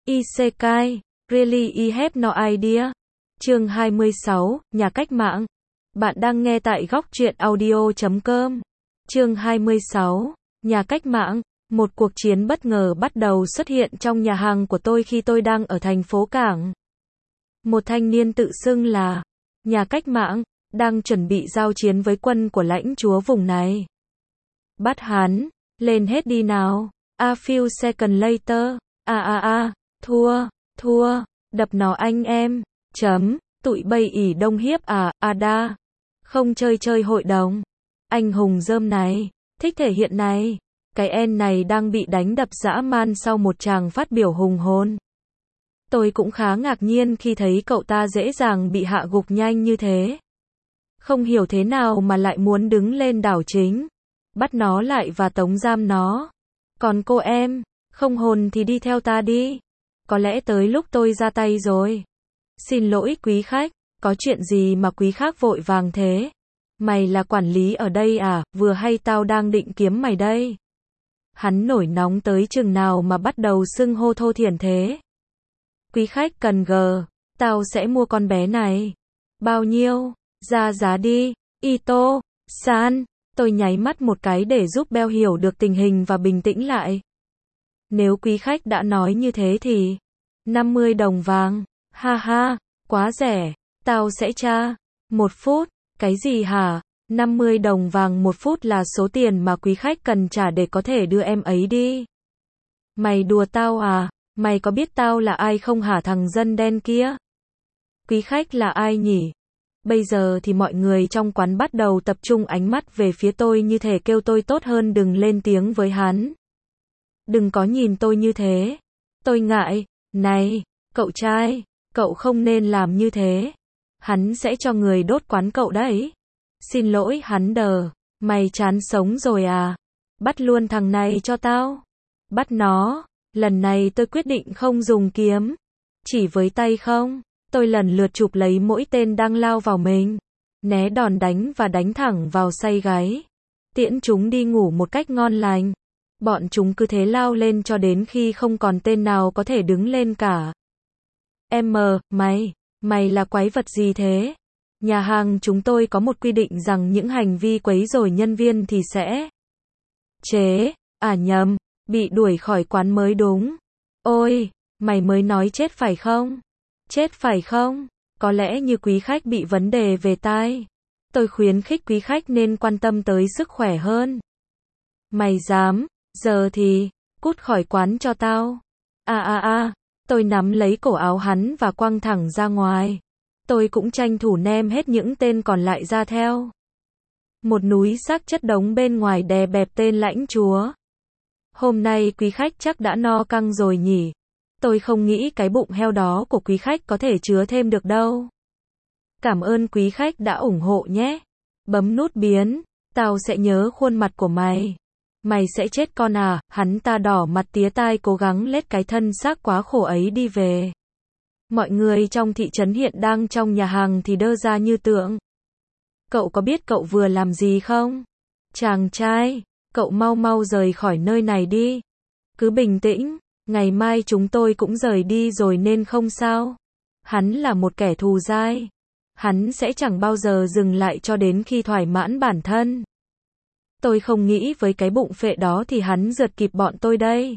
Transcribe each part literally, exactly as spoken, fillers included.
Isekai, really I have no idea. Chương hai mươi sáu, Nhà cách mạng. Bạn đang nghe tại góc truyện audio chấm com. Chương hai mươi sáu, Nhà cách mạng. Một cuộc chiến bất ngờ bắt đầu xuất hiện trong nhà hàng của tôi khi tôi đang ở thành phố Cảng. Một thanh niên tự xưng là Nhà cách mạng, đang chuẩn bị giao chiến với quân của lãnh chúa vùng này. Bắt hắn, lên hết đi nào. A few seconds later, a a a, thua, thua, đập nó anh em, chấm, tụi bay ỉ đông hiếp à, à đa. Không chơi chơi hội đồng. Anh hùng rơm này, thích thể hiện này. Cái en này đang bị đánh đập dã man sau một tràng phát biểu hùng hồn. Tôi cũng khá ngạc nhiên khi thấy cậu ta dễ dàng bị hạ gục nhanh như thế. Không hiểu thế nào mà lại muốn đứng lên đảo chính. Bắt nó lại và tống giam nó. Còn cô em, không hồn thì đi theo ta đi. Có lẽ tới lúc tôi ra tay rồi. Xin lỗi quý khách, có chuyện gì mà quý khác vội vàng thế? Mày là quản lý ở đây à, vừa hay tao đang định kiếm mày đây. Hắn nổi nóng tới chừng nào mà bắt đầu xưng hô thô thiển thế. Quý khách cần gờ, tao sẽ mua con bé này. Bao nhiêu? Ra giá đi, Ito, san. Tôi nháy mắt một cái để giúp Bell hiểu được tình hình và bình tĩnh lại. Nếu quý khách đã nói như thế thì năm mươi đồng vàng, ha ha, quá rẻ, tao sẽ tra. Một phút, cái gì hả? năm mươi đồng vàng một phút là số tiền mà quý khách cần trả để có thể đưa em ấy đi. Mày đùa tao à? Mày có biết tao là ai không hả thằng dân đen kia? Quý khách là ai nhỉ? Bây giờ thì mọi người trong quán bắt đầu tập trung ánh mắt về phía tôi như thể kêu tôi tốt hơn đừng lên tiếng với hắn. Đừng có nhìn tôi như thế. Tôi ngại. Này, cậu trai, cậu không nên làm như thế. Hắn sẽ cho người đốt quán cậu đấy. Xin lỗi hắn đờ. Mày chán sống rồi à? Bắt luôn thằng này cho tao. Bắt nó. Lần này tôi quyết định không dùng kiếm. Chỉ với tay không. Tôi lần lượt chụp lấy mỗi tên đang lao vào mình. Né đòn đánh và đánh thẳng vào say gáy. Tiễn chúng đi ngủ một cách ngon lành. Bọn chúng cứ thế lao lên cho đến khi không còn tên nào có thể đứng lên cả. Em mờ, mày, mày là quái vật gì thế? Nhà hàng chúng tôi có một quy định rằng những hành vi quấy rối nhân viên thì sẽ chế, à nhầm, bị đuổi khỏi quán mới đúng. Ôi, mày mới nói chết phải không? Chết phải không? Có lẽ như quý khách bị vấn đề về tai. Tôi khuyến khích quý khách nên quan tâm tới sức khỏe hơn. Mày dám, giờ thì, cút khỏi quán cho tao. À à à, tôi nắm lấy cổ áo hắn và quăng thẳng ra ngoài. Tôi cũng tranh thủ nem hết những tên còn lại ra theo. Một núi xác chất đống bên ngoài đè bẹp tên lãnh chúa. Hôm nay quý khách chắc đã no căng rồi nhỉ? Tôi không nghĩ cái bụng heo đó của quý khách có thể chứa thêm được đâu. Cảm ơn quý khách đã ủng hộ nhé. Bấm nút biến, tao sẽ nhớ khuôn mặt của mày. Mày sẽ chết con à, hắn ta đỏ mặt tía tai cố gắng lết cái thân xác quá khổ ấy đi về. Mọi người trong thị trấn hiện đang trong nhà hàng thì đơ ra như tượng. Cậu có biết cậu vừa làm gì không? Chàng trai, cậu mau mau rời khỏi nơi này đi. Cứ bình tĩnh. Ngày mai chúng tôi cũng rời đi rồi nên không sao. Hắn là một kẻ thù dai. Hắn sẽ chẳng bao giờ dừng lại cho đến khi thỏa mãn bản thân. Tôi không nghĩ với cái bụng phệ đó thì hắn rượt kịp bọn tôi đây.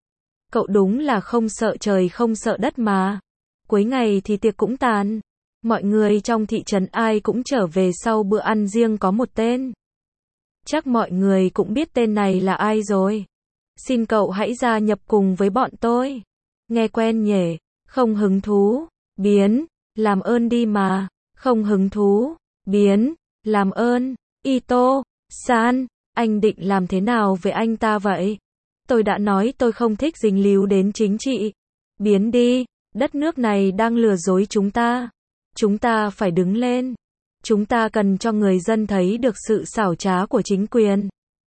Cậu đúng là không sợ trời không sợ đất mà. Cuối ngày thì tiệc cũng tàn. Mọi người trong thị trấn ai cũng trở về sau bữa ăn riêng có một tên. Chắc mọi người cũng biết tên này là ai rồi. Xin cậu hãy gia nhập cùng với bọn tôi. Nghe quen nhỉ? Không hứng thú. Biến. Làm ơn đi mà. Không hứng thú. Biến. Làm ơn. Ito, san, anh định làm thế nào với anh ta vậy? Tôi đã nói tôi không thích dính líu đến chính trị. Biến đi. Đất nước này đang lừa dối chúng ta. Chúng ta phải đứng lên. Chúng ta cần cho người dân thấy được sự xảo trá của chính quyền.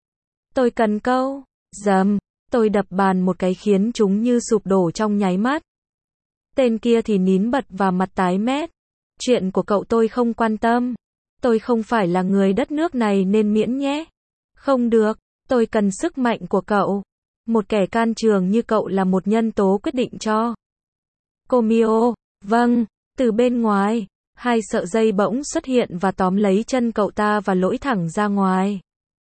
Tôi cần câu. Dầm. Tôi đập bàn một cái khiến chúng như sụp đổ trong nháy mắt. Tên kia thì nín bật và mặt tái mét. Chuyện của cậu tôi không quan tâm. Tôi không phải là người đất nước này nên miễn nhé. Không được, tôi cần sức mạnh của cậu. Một kẻ can trường như cậu là một nhân tố quyết định cho Cô Mio, vâng, từ bên ngoài, hai sợi dây bỗng xuất hiện và tóm lấy chân cậu ta và lỗi thẳng ra ngoài.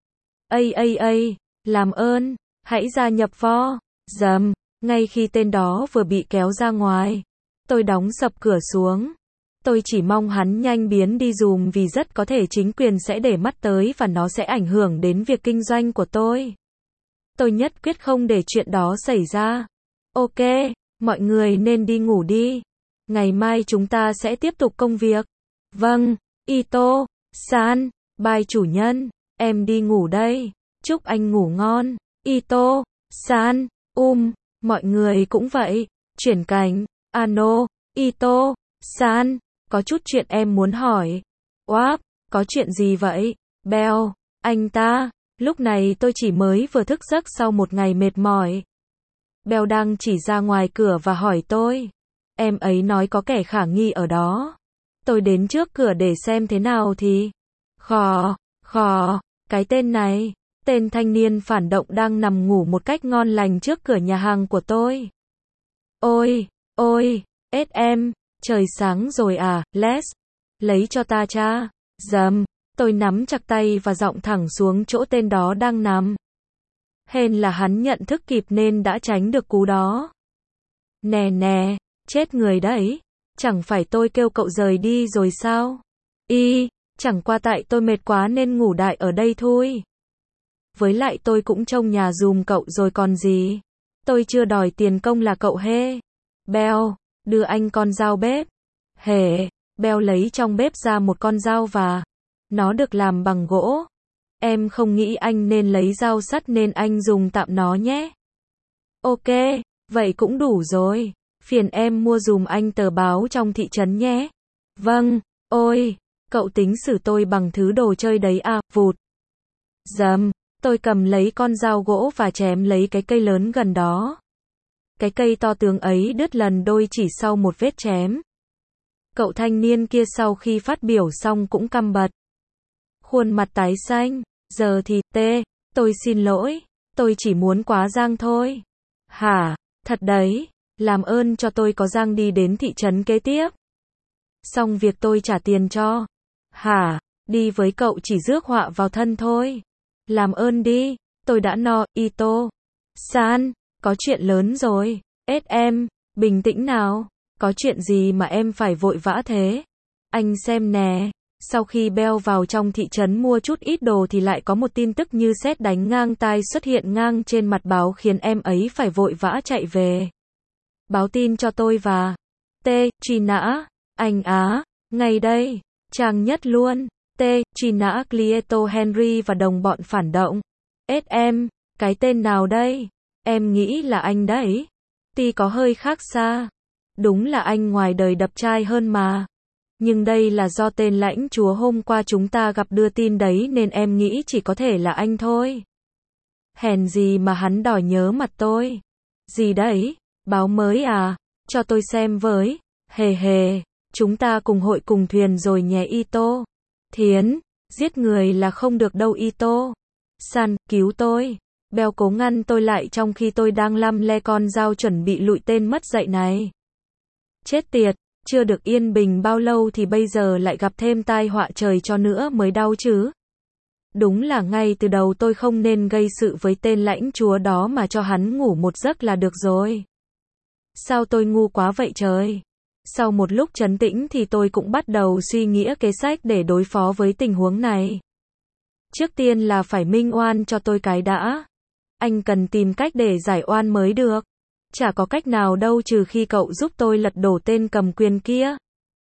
Ây ây ây, làm ơn, hãy gia nhập vo. Dầm, ngay khi tên đó vừa bị kéo ra ngoài, tôi đóng sập cửa xuống. Tôi chỉ mong hắn nhanh biến đi dùm vì rất có thể chính quyền sẽ để mắt tới và nó sẽ ảnh hưởng đến việc kinh doanh của tôi. Tôi nhất quyết không để chuyện đó xảy ra. Ok, mọi người nên đi ngủ đi. Ngày mai chúng ta sẽ tiếp tục công việc. Vâng, Ito, san, bye chủ nhân, em đi ngủ đây. Chúc anh ngủ ngon. Ito, san, um, mọi người cũng vậy. Chuyển cảnh, ano, Ito, san, có chút chuyện em muốn hỏi. Oáp, có chuyện gì vậy? Bell, anh ta, lúc này tôi chỉ mới vừa thức giấc sau một ngày mệt mỏi. Bell đang chỉ ra ngoài cửa và hỏi tôi. Em ấy nói có kẻ khả nghi ở đó. Tôi đến trước cửa để xem thế nào thì... Khò, khò, cái tên này, tên thanh niên phản động đang nằm ngủ một cách ngon lành trước cửa nhà hàng của tôi. Ôi, ôi, ết em, trời sáng rồi à, Les, lấy cho ta cha. Dầm, tôi nắm chặt tay và giọng thẳng xuống chỗ tên đó đang nằm. Hên là hắn nhận thức kịp nên đã tránh được cú đó. Nè nè, chết người đấy, chẳng phải tôi kêu cậu rời đi rồi sao? Y, chẳng qua tại tôi mệt quá nên ngủ đại ở đây thôi. Với lại tôi cũng trông nhà giùm cậu rồi còn gì. Tôi chưa đòi tiền công là cậu hê. Bell, đưa anh con dao bếp. Hề, Bell lấy trong bếp ra một con dao và nó được làm bằng gỗ. Em không nghĩ anh nên lấy dao sắt nên anh dùng tạm nó nhé. Ok, vậy cũng đủ rồi. Phiền em mua dùm anh tờ báo trong thị trấn nhé. Vâng, ôi, cậu tính xử tôi bằng thứ đồ chơi đấy à, vụt. Dầm, tôi cầm lấy con dao gỗ và chém lấy cái cây lớn gần đó. Cái cây to tướng ấy đứt lần đôi chỉ sau một vết chém. Cậu thanh niên kia sau khi phát biểu xong cũng căm bật. Khuôn mặt tái xanh, giờ thì, tê, tôi xin lỗi, tôi chỉ muốn quá giang thôi. Hả, thật đấy, làm ơn cho tôi có giang đi đến thị trấn kế tiếp. Xong việc tôi trả tiền cho. Hả, đi với cậu chỉ rước họa vào thân thôi. Làm ơn đi, tôi đã no, Ito. San, có chuyện lớn rồi. Ết em, bình tĩnh nào. Có chuyện gì mà em phải vội vã thế? Anh xem nè, sau khi Bell vào trong thị trấn mua chút ít đồ thì lại có một tin tức như sét đánh ngang tai xuất hiện ngang trên mặt báo khiến em ấy phải vội vã chạy về. Báo tin cho tôi và T. Truy nã. Anh á, ngay đây. Trang nhất luôn. T. Truy nã Cleto Henry và đồng bọn phản động. Ết em, cái tên nào đây? Em nghĩ là anh đấy. Tuy có hơi khác xa. Đúng là anh ngoài đời đập trai hơn mà. Nhưng đây là do tên lãnh chúa hôm qua chúng ta gặp đưa tin đấy nên em nghĩ chỉ có thể là anh thôi. Hèn gì mà hắn đòi nhớ mặt tôi. Gì đấy? Báo mới à? Cho tôi xem với. Hề hề, chúng ta cùng hội cùng thuyền rồi nhé Ito. Thiến, giết người là không được đâu Ito. San, cứu tôi. Bell cố ngăn tôi lại trong khi tôi đang lăm le con dao chuẩn bị lụi tên mất dạy này. Chết tiệt, chưa được yên bình bao lâu thì bây giờ lại gặp thêm tai họa trời cho nữa mới đau chứ. Đúng là ngay từ đầu tôi không nên gây sự với tên lãnh chúa đó mà cho hắn ngủ một giấc là được rồi. Sao tôi ngu quá vậy trời? Sau một lúc trấn tĩnh thì tôi cũng bắt đầu suy nghĩ kế sách để đối phó với tình huống này. Trước tiên là phải minh oan cho tôi cái đã. Anh cần tìm cách để giải oan mới được. Chả có cách nào đâu trừ khi cậu giúp tôi lật đổ tên cầm quyền kia.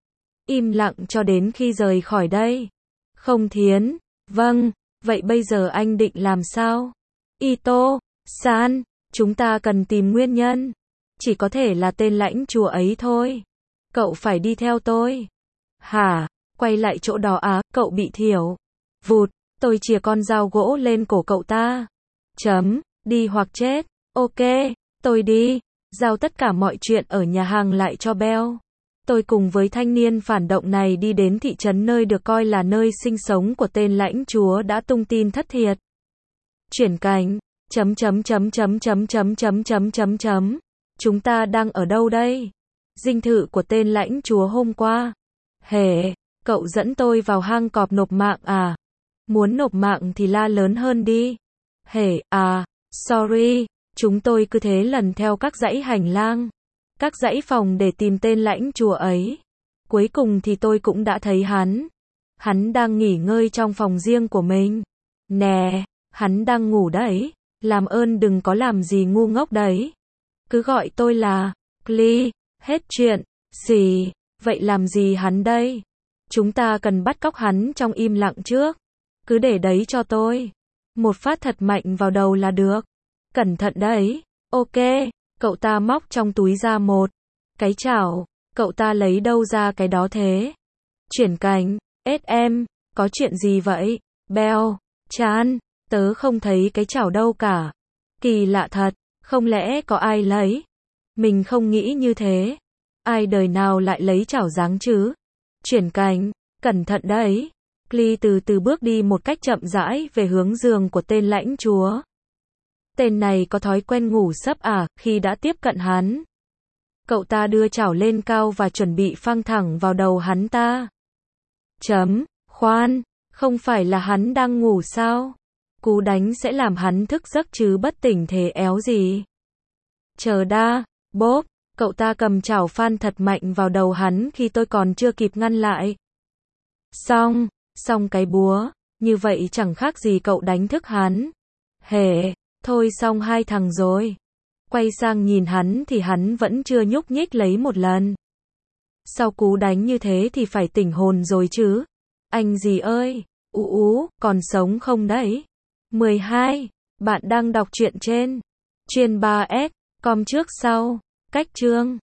Im lặng cho đến khi rời khỏi đây. Không Thiến. Vâng, vậy bây giờ anh định làm sao? Ito, San, chúng ta cần tìm nguyên nhân. Chỉ có thể là tên lãnh chúa ấy thôi. Cậu phải đi theo tôi. Hả? Quay lại chỗ đó á, cậu bị thiểu. Vụt, tôi chìa con dao gỗ lên cổ cậu ta. Chấm, đi hoặc chết. Ok, tôi đi. Giao tất cả mọi chuyện ở nhà hàng lại cho Bell. Tôi cùng với thanh niên phản động này đi đến thị trấn nơi được coi là nơi sinh sống của tên lãnh chúa đã tung tin thất thiệt. Chuyển cảnh. Chấm chấm chấm chấm chấm chấm chấm chấm chấm chấm. Chúng ta đang ở đâu đây? Dinh thự của tên lãnh chúa hôm qua. Hề, cậu dẫn tôi vào hang cọp nộp mạng à? Muốn nộp mạng thì la lớn hơn đi. Hề, à, sorry, chúng tôi cứ thế lần theo các dãy hành lang, các dãy phòng để tìm tên lãnh chúa ấy. Cuối cùng thì tôi cũng đã thấy hắn. Hắn đang nghỉ ngơi trong phòng riêng của mình. Nè, hắn đang ngủ đấy. Làm ơn đừng có làm gì ngu ngốc đấy. Cứ gọi tôi là Clee. Hết chuyện. Xì, vậy làm gì hắn đây? Chúng ta cần bắt cóc hắn trong im lặng trước. Cứ để đấy cho tôi. Một phát thật mạnh vào đầu là được. Cẩn thận đấy. Ok, cậu ta móc trong túi ra một cái chảo. Cậu ta lấy đâu ra cái đó thế? Chuyển cảnh. ét em, có chuyện gì vậy? Bell, Chan, tớ không thấy cái chảo đâu cả. Kỳ lạ thật, không lẽ có ai lấy? Mình không nghĩ như thế. Ai đời nào lại lấy chảo dáng chứ? Chuyển cảnh, cẩn thận đấy. Clee từ từ bước đi một cách chậm rãi về hướng giường của tên lãnh chúa. Tên này có thói quen ngủ sấp à, khi đã tiếp cận hắn. Cậu ta đưa chảo lên cao và chuẩn bị phang thẳng vào đầu hắn ta. Chấm, khoan, không phải là hắn đang ngủ sao? Cú đánh sẽ làm hắn thức giấc chứ bất tỉnh thế éo gì. Chờ đã, bốp, cậu ta cầm chảo phan thật mạnh vào đầu hắn khi tôi còn chưa kịp ngăn lại. Xong, xong cái búa, như vậy chẳng khác gì cậu đánh thức hắn. Hề, thôi xong hai thằng rồi. Quay sang nhìn hắn thì hắn vẫn chưa nhúc nhích lấy một lần. Sau cú đánh như thế thì phải tỉnh hồn rồi chứ. Anh gì ơi, ú ú, còn sống không đấy? mười hai. Bạn đang đọc truyện trên Chuyên ba S, com trước sau, cách chương.